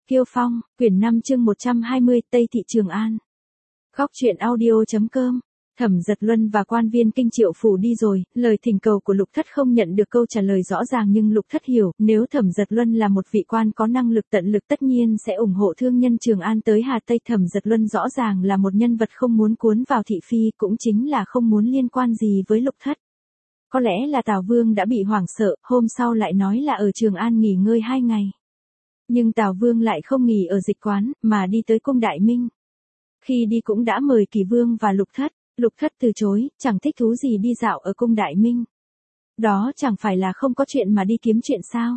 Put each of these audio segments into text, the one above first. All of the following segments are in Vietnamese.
Kiêu Phong, quyển 5 chương 120, Tây Thị Trường An. Góc truyện audio.com. Thẩm Dật Luân và quan viên kinh Triệu phủ đi rồi, lời thỉnh cầu của Lục Thất không nhận được câu trả lời rõ ràng, nhưng Lục Thất hiểu, nếu Thẩm Dật Luân là một vị quan có năng lực tận lực tất nhiên sẽ ủng hộ thương nhân Trường An tới Hà Tây. Thẩm Dật Luân rõ ràng là một nhân vật không muốn cuốn vào thị phi, cũng chính là không muốn liên quan gì với Lục Thất. Có lẽ là Tào Vương đã bị hoảng sợ, hôm sau lại nói là ở Trường An nghỉ ngơi 2 ngày. Nhưng Tào Vương lại không nghỉ ở dịch quán, mà đi tới cung Đại Minh. Khi đi cũng đã mời Kỳ Vương và Lục Thất. Lục Thất từ chối, chẳng thích thú gì đi dạo ở cung Đại Minh. Đó chẳng phải là không có chuyện mà đi kiếm chuyện sao?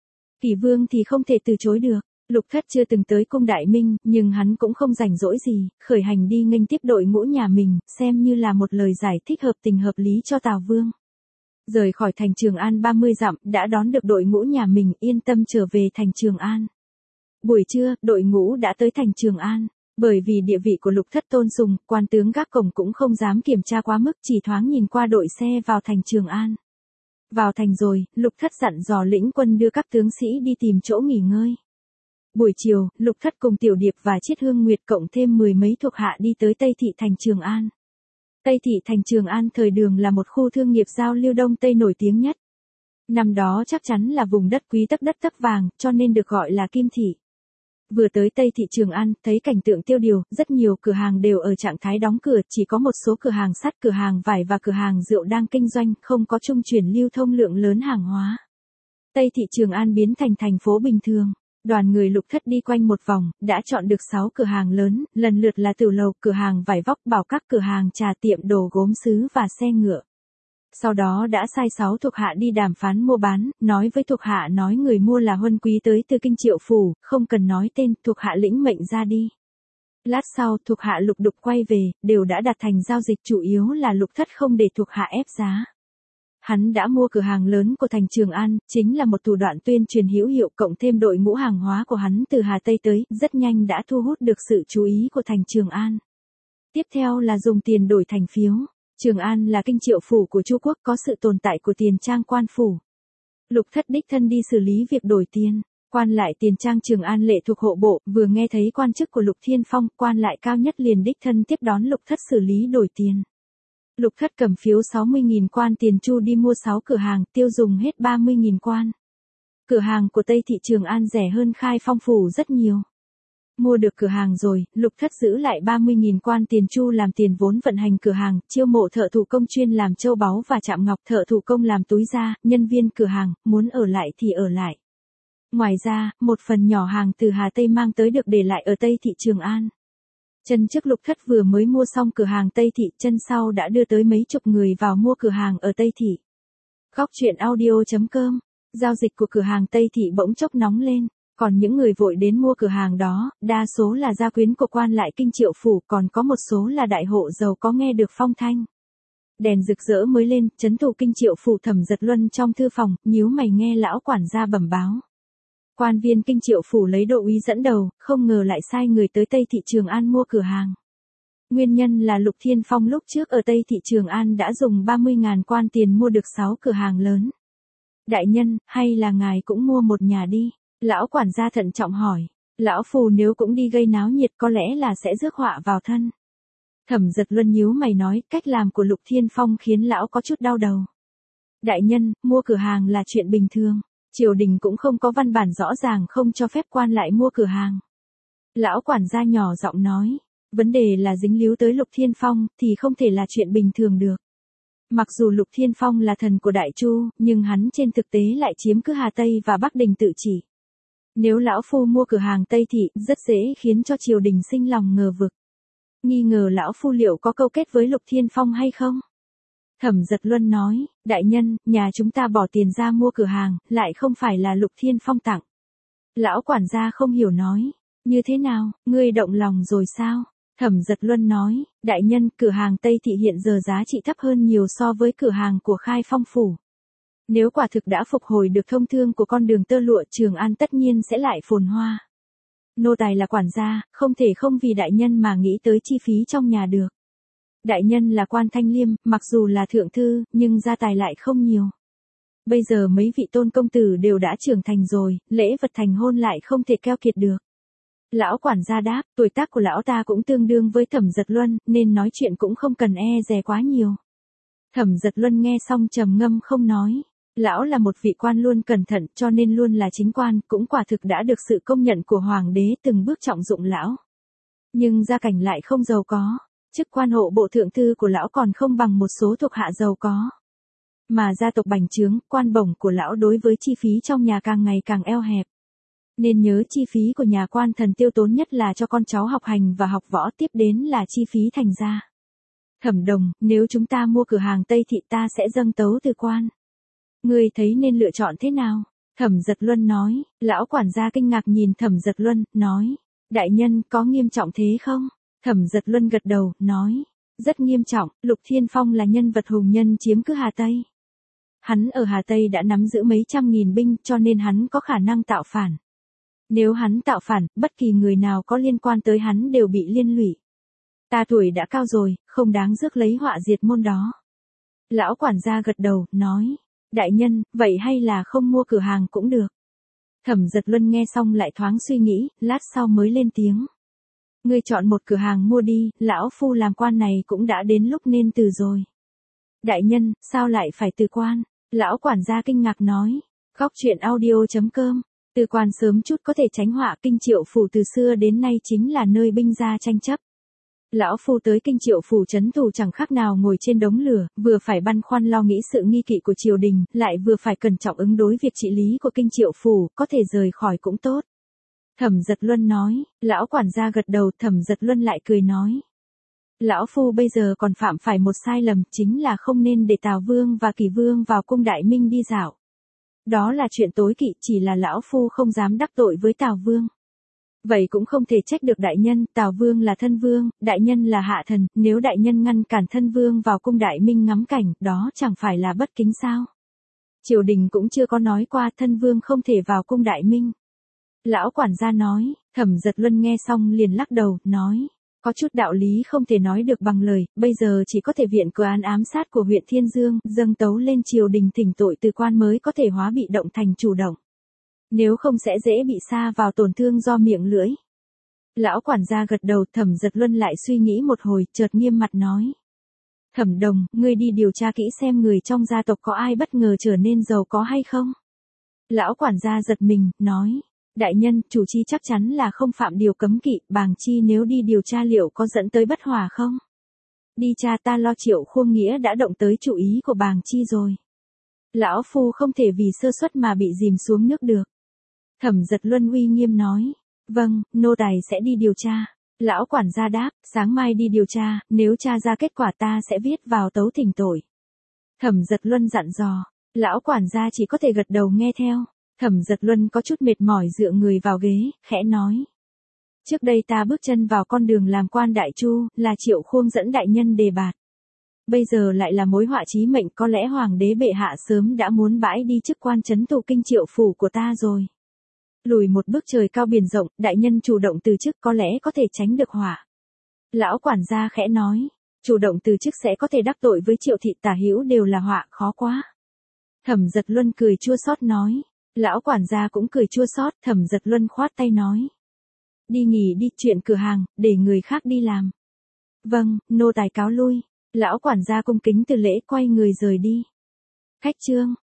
Kỳ Vương thì không thể từ chối được. Lục Thất chưa từng tới cung Đại Minh, nhưng hắn cũng không rảnh rỗi gì, khởi hành đi nghênh tiếp đội ngũ nhà mình, xem như là một lời giải thích hợp tình hợp lý cho Tào Vương. Rời khỏi thành Trường An 30 dặm, đã đón được đội ngũ nhà mình, yên tâm trở về thành Trường An. Buổi trưa, đội ngũ đã tới thành Trường An. Bởi vì địa vị của Lục Thất tôn sùng, quan tướng gác cổng cũng không dám kiểm tra quá mức, chỉ thoáng nhìn qua đội xe vào thành Trường An. Vào thành rồi, Lục Thất dặn dò lĩnh quân đưa các tướng sĩ đi tìm chỗ nghỉ ngơi. Buổi chiều, Lục Thất cùng Tiểu Điệp và Chiết Hương Nguyệt cộng thêm 10 mấy thuộc hạ đi tới Tây Thị thành Trường An. Tây Thị thành Trường An thời Đường là một khu thương nghiệp giao lưu Đông Tây nổi tiếng nhất. Năm đó chắc chắn là vùng đất quý tấc đất tấc vàng, cho nên được gọi là Kim Thị. Vừa tới Tây Thị Trường An, thấy cảnh tượng tiêu điều, rất nhiều cửa hàng đều ở trạng thái đóng cửa, chỉ có một số cửa hàng sắt, cửa hàng vải và cửa hàng rượu đang kinh doanh, không có trung chuyển lưu thông lượng lớn hàng hóa. Tây Thị Trường An biến thành thành phố bình thường. Đoàn người Lục Thất đi quanh một vòng, đã chọn được 6 cửa hàng lớn, lần lượt là Tử Lầu, cửa hàng vải vóc, bảo các, cửa hàng trà, tiệm đồ gốm sứ và xe ngựa. Sau đó đã sai 6 thuộc hạ đi đàm phán mua bán, nói với thuộc hạ nói người mua là huân quý tới từ kinh Triệu phủ, không cần nói tên, thuộc hạ lĩnh mệnh ra đi. Lát sau, thuộc hạ lục đục quay về, đều đã đạt thành giao dịch, chủ yếu là Lục Thất không để thuộc hạ ép giá. Hắn đã mua cửa hàng lớn của thành Trường An, chính là một thủ đoạn tuyên truyền hữu hiệu, cộng thêm đội ngũ hàng hóa của hắn từ Hà Tây tới, rất nhanh đã thu hút được sự chú ý của thành Trường An. Tiếp theo là dùng tiền đổi thành phiếu. Trường An là kinh Triệu phủ của Chu quốc, có sự tồn tại của tiền trang quan phủ. Lục Thất đích thân đi xử lý việc đổi tiền. Quan lại tiền trang Trường An lệ thuộc hộ bộ, vừa nghe thấy quan chức của Lục Thiên Phong, quan lại cao nhất liền đích thân tiếp đón Lục Thất xử lý đổi tiền. Lục Thất cầm phiếu 60.000 quan tiền Chu đi mua 6 cửa hàng, tiêu dùng hết 30.000 quan. Cửa hàng của Tây Thị Trường An rẻ hơn Khai Phong phủ rất nhiều. Mua được cửa hàng rồi, Lục Thất giữ lại 30.000 quan tiền Chu làm tiền vốn vận hành cửa hàng, chiêu mộ thợ thủ công chuyên làm châu báu và chạm ngọc, thợ thủ công làm túi da, nhân viên cửa hàng, muốn ở lại thì ở lại. Ngoài ra, một phần nhỏ hàng từ Hà Tây mang tới được để lại ở Tây Thị Trường An. Chân trước Lục Thất vừa mới mua xong cửa hàng Tây Thị, chân sau đã đưa tới mấy chục người vào mua cửa hàng ở Tây Thị. Góc truyện audio.com. Giao dịch của cửa hàng Tây Thị bỗng chốc nóng lên. Còn những người vội đến mua cửa hàng đó, đa số là gia quyến của quan lại kinh Triệu phủ, còn có một số là đại hộ giàu có nghe được phong thanh. Đèn rực rỡ mới lên, trấn thủ kinh Triệu phủ Thẩm Dật Luân trong thư phòng, nhíu mày nghe lão quản gia bẩm báo. Quan viên kinh Triệu phủ lấy Đỗ úy dẫn đầu, không ngờ lại sai người tới Tây Thị Trường An mua cửa hàng. Nguyên nhân là Lục Thiên Phong lúc trước ở Tây Thị Trường An đã dùng 30.000 quan tiền mua được 6 cửa hàng lớn. Đại nhân, hay là ngài cũng mua một nhà đi? Lão quản gia thận trọng hỏi. Lão phù nếu cũng đi gây náo nhiệt có lẽ là sẽ rước họa vào thân. Thẩm Dật Luân nhíu mày nói, cách làm của Lục Thiên Phong khiến lão có chút đau đầu. Đại nhân, mua cửa hàng là chuyện bình thường. Triều đình cũng không có văn bản rõ ràng không cho phép quan lại mua cửa hàng. Lão quản gia nhỏ giọng nói, vấn đề là dính líu tới Lục Thiên Phong thì không thể là chuyện bình thường được. Mặc dù Lục Thiên Phong là thần của Đại Chu, nhưng hắn trên thực tế lại chiếm cứ Hà Tây và Bắc Đình tự chỉ. Nếu lão phu mua cửa hàng Tây Thị, rất dễ khiến cho triều đình sinh lòng ngờ vực. Nghi ngờ lão phu liệu có câu kết với Lục Thiên Phong hay không? Thẩm Dật Luân nói, đại nhân, nhà chúng ta bỏ tiền ra mua cửa hàng, lại không phải là Lục Thiên Phong tặng. Lão quản gia không hiểu nói, như thế nào, ngươi động lòng rồi sao? Thẩm Dật Luân nói, đại nhân, cửa hàng Tây Thị hiện giờ giá trị thấp hơn nhiều so với cửa hàng của Khai Phong phủ. Nếu quả thực đã phục hồi được thông thương của con đường tơ lụa, Trường An tất nhiên sẽ lại phồn hoa. Nô tài là quản gia, không thể không vì đại nhân mà nghĩ tới chi phí trong nhà được. Đại nhân là quan thanh liêm, mặc dù là thượng thư, nhưng gia tài lại không nhiều. Bây giờ mấy vị tôn công tử đều đã trưởng thành rồi, lễ vật thành hôn lại không thể keo kiệt được. Lão quản gia đáp, tuổi tác của lão ta cũng tương đương với Thẩm Giật Luân, nên nói chuyện cũng không cần e dè quá nhiều. Thẩm Giật Luân nghe xong trầm ngâm không nói. Lão là một vị quan luôn cẩn thận cho nên luôn là chính quan, cũng quả thực đã được sự công nhận của hoàng đế từng bước trọng dụng lão. Nhưng gia cảnh lại không giàu có, chức quan hộ bộ thượng thư của lão còn không bằng một số thuộc hạ giàu có. Mà gia tộc bành trướng, quan bổng của lão đối với chi phí trong nhà càng ngày càng eo hẹp. Nên nhớ chi phí của nhà quan thần tiêu tốn nhất là cho con cháu học hành và học võ, tiếp đến là chi phí thành gia. Thẩm Đồng, nếu chúng ta mua cửa hàng Tây Thị ta sẽ dâng tấu từ quan. Ngươi thấy nên lựa chọn thế nào? Thẩm Giật Luân nói. Lão quản gia kinh ngạc nhìn Thẩm Giật Luân, nói. Đại nhân, có nghiêm trọng thế không? Thẩm Giật Luân gật đầu, nói. Rất nghiêm trọng, Lục Thiên Phong là nhân vật hùng nhân chiếm cứ Hà Tây. Hắn ở Hà Tây đã nắm giữ mấy trăm nghìn binh cho nên hắn có khả năng tạo phản. Nếu hắn tạo phản, bất kỳ người nào có liên quan tới hắn đều bị liên lụy. Ta tuổi đã cao rồi, không đáng rước lấy họa diệt môn đó. Lão quản gia gật đầu, nói. Đại nhân, vậy hay là không mua cửa hàng cũng được. Thẩm Giật Luân nghe xong lại thoáng suy nghĩ, lát sau mới lên tiếng. Ngươi chọn một cửa hàng mua đi, lão phu làm quan này cũng đã đến lúc nên từ rồi. Đại nhân, sao lại phải từ quan? Lão quản gia kinh ngạc nói. Góc truyện audio.com. Từ quan sớm chút có thể tránh họa. Kinh Triệu phủ từ xưa đến nay chính là nơi binh gia tranh chấp. Lão phu tới Kinh Triệu phủ trấn thủ chẳng khác nào ngồi trên đống lửa, vừa phải băn khoăn lo nghĩ sự nghi kỵ của triều đình, lại vừa phải cẩn trọng ứng đối việc trị lý của Kinh Triệu phủ, có thể rời khỏi cũng tốt. Thẩm Giật Luân nói. Lão quản gia gật đầu. Thẩm Giật Luân lại cười nói. Lão phu bây giờ còn phạm phải một sai lầm, chính là không nên để Tào Vương và Kỳ Vương vào cung Đại Minh đi dạo. Đó là chuyện tối kỵ, chỉ là lão phu không dám đắc tội với Tào Vương. Vậy cũng không thể trách được đại nhân, Tào Vương là thân vương, đại nhân là hạ thần, nếu đại nhân ngăn cản thân vương vào cung Đại Minh ngắm cảnh, đó chẳng phải là bất kính sao? Triều đình cũng chưa có nói qua thân vương không thể vào cung Đại Minh. Lão quản gia nói. Thẩm Giật Luân nghe xong liền lắc đầu, nói. Có chút đạo lý không thể nói được bằng lời, bây giờ chỉ có thể viện cờ án ám sát của huyện Thiên Dương, dâng tấu lên triều đình thỉnh tội từ quan mới có thể hóa bị động thành chủ động. Nếu không sẽ dễ bị sa vào tổn thương do miệng lưỡi. Lão quản gia gật đầu. Thẩm Giật Luân lại suy nghĩ một hồi, chợt nghiêm mặt nói. Thẩm Đồng, ngươi đi điều tra kỹ xem người trong gia tộc có ai bất ngờ trở nên giàu có hay không? Lão quản gia giật mình, nói. Đại nhân, chủ chi chắc chắn là không phạm điều cấm kỵ, bàng chi nếu đi điều tra liệu có dẫn tới bất hòa không? Đi cha, ta lo Triệu Khuông Nghĩa đã động tới chủ ý của bàng chi rồi. Lão phu không thể vì sơ suất mà bị dìm xuống nước được. Thẩm Giật Luân uy nghiêm nói. Vâng, nô tài sẽ đi điều tra. Lão quản gia đáp, sáng mai đi điều tra, nếu tra ra kết quả ta sẽ viết vào tấu thỉnh tội. Thẩm Giật Luân dặn dò. Lão quản gia chỉ có thể gật đầu nghe theo. Thẩm Giật Luân có chút mệt mỏi dựa người vào ghế, khẽ nói. Trước đây ta bước chân vào con đường làm quan đại chu, là Triệu Khuông dẫn đại nhân đề bạt. Bây giờ lại là mối họa chí mệnh, có lẽ hoàng đế bệ hạ sớm đã muốn bãi đi chức quan trấn thủ Kinh Triệu phủ của ta rồi. Lùi một bước trời cao biển rộng, đại nhân chủ động từ chức có lẽ có thể tránh được họa. Lão quản gia khẽ nói. Chủ động từ chức sẽ có thể đắc tội với Triệu thị tả hữu đều là họa, khó quá. Thẩm Giật Luân cười chua xót nói. Lão quản gia cũng cười chua xót. Thẩm Giật Luân khoát tay nói. Đi nghỉ đi, chuyện cửa hàng, để người khác đi làm. Vâng, nô tài cáo lui. Lão quản gia cung kính từ lễ quay người rời đi. Khách chương.